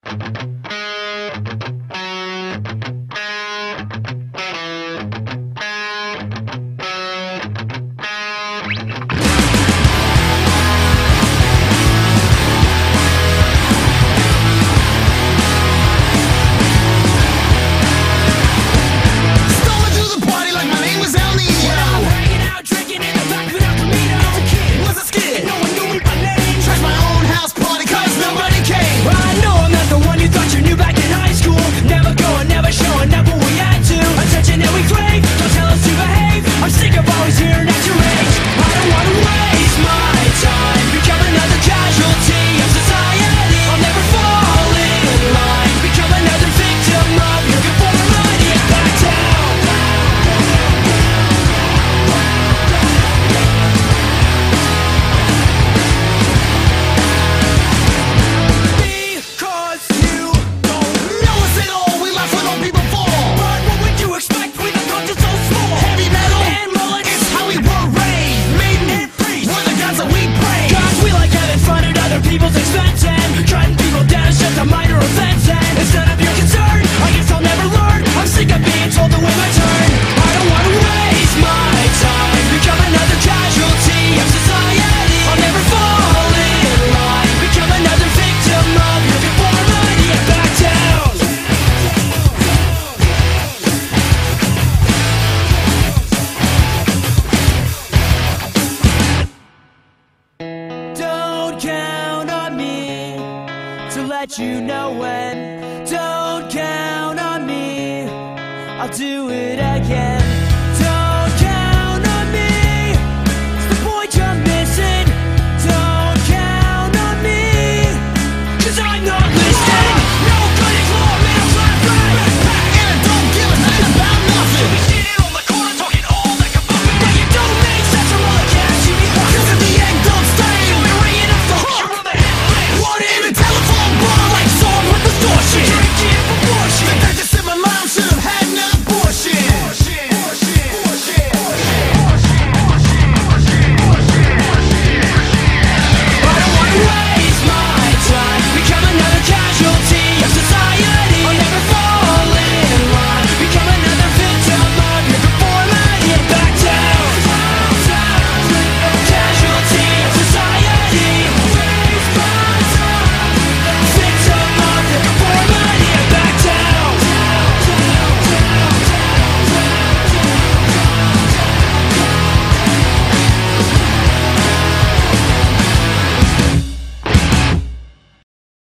People's expense and trying people down is just a minor offense. And it's none of your concern, I guess I'll never learn. I'm sick of being told to wait my turn. I don't wanna waste my time, become another casualty of society. I'll never fall in line, become another victim of your conformity. And back down. Don't count on me to let you know when. Don't count on me, I'll do it again.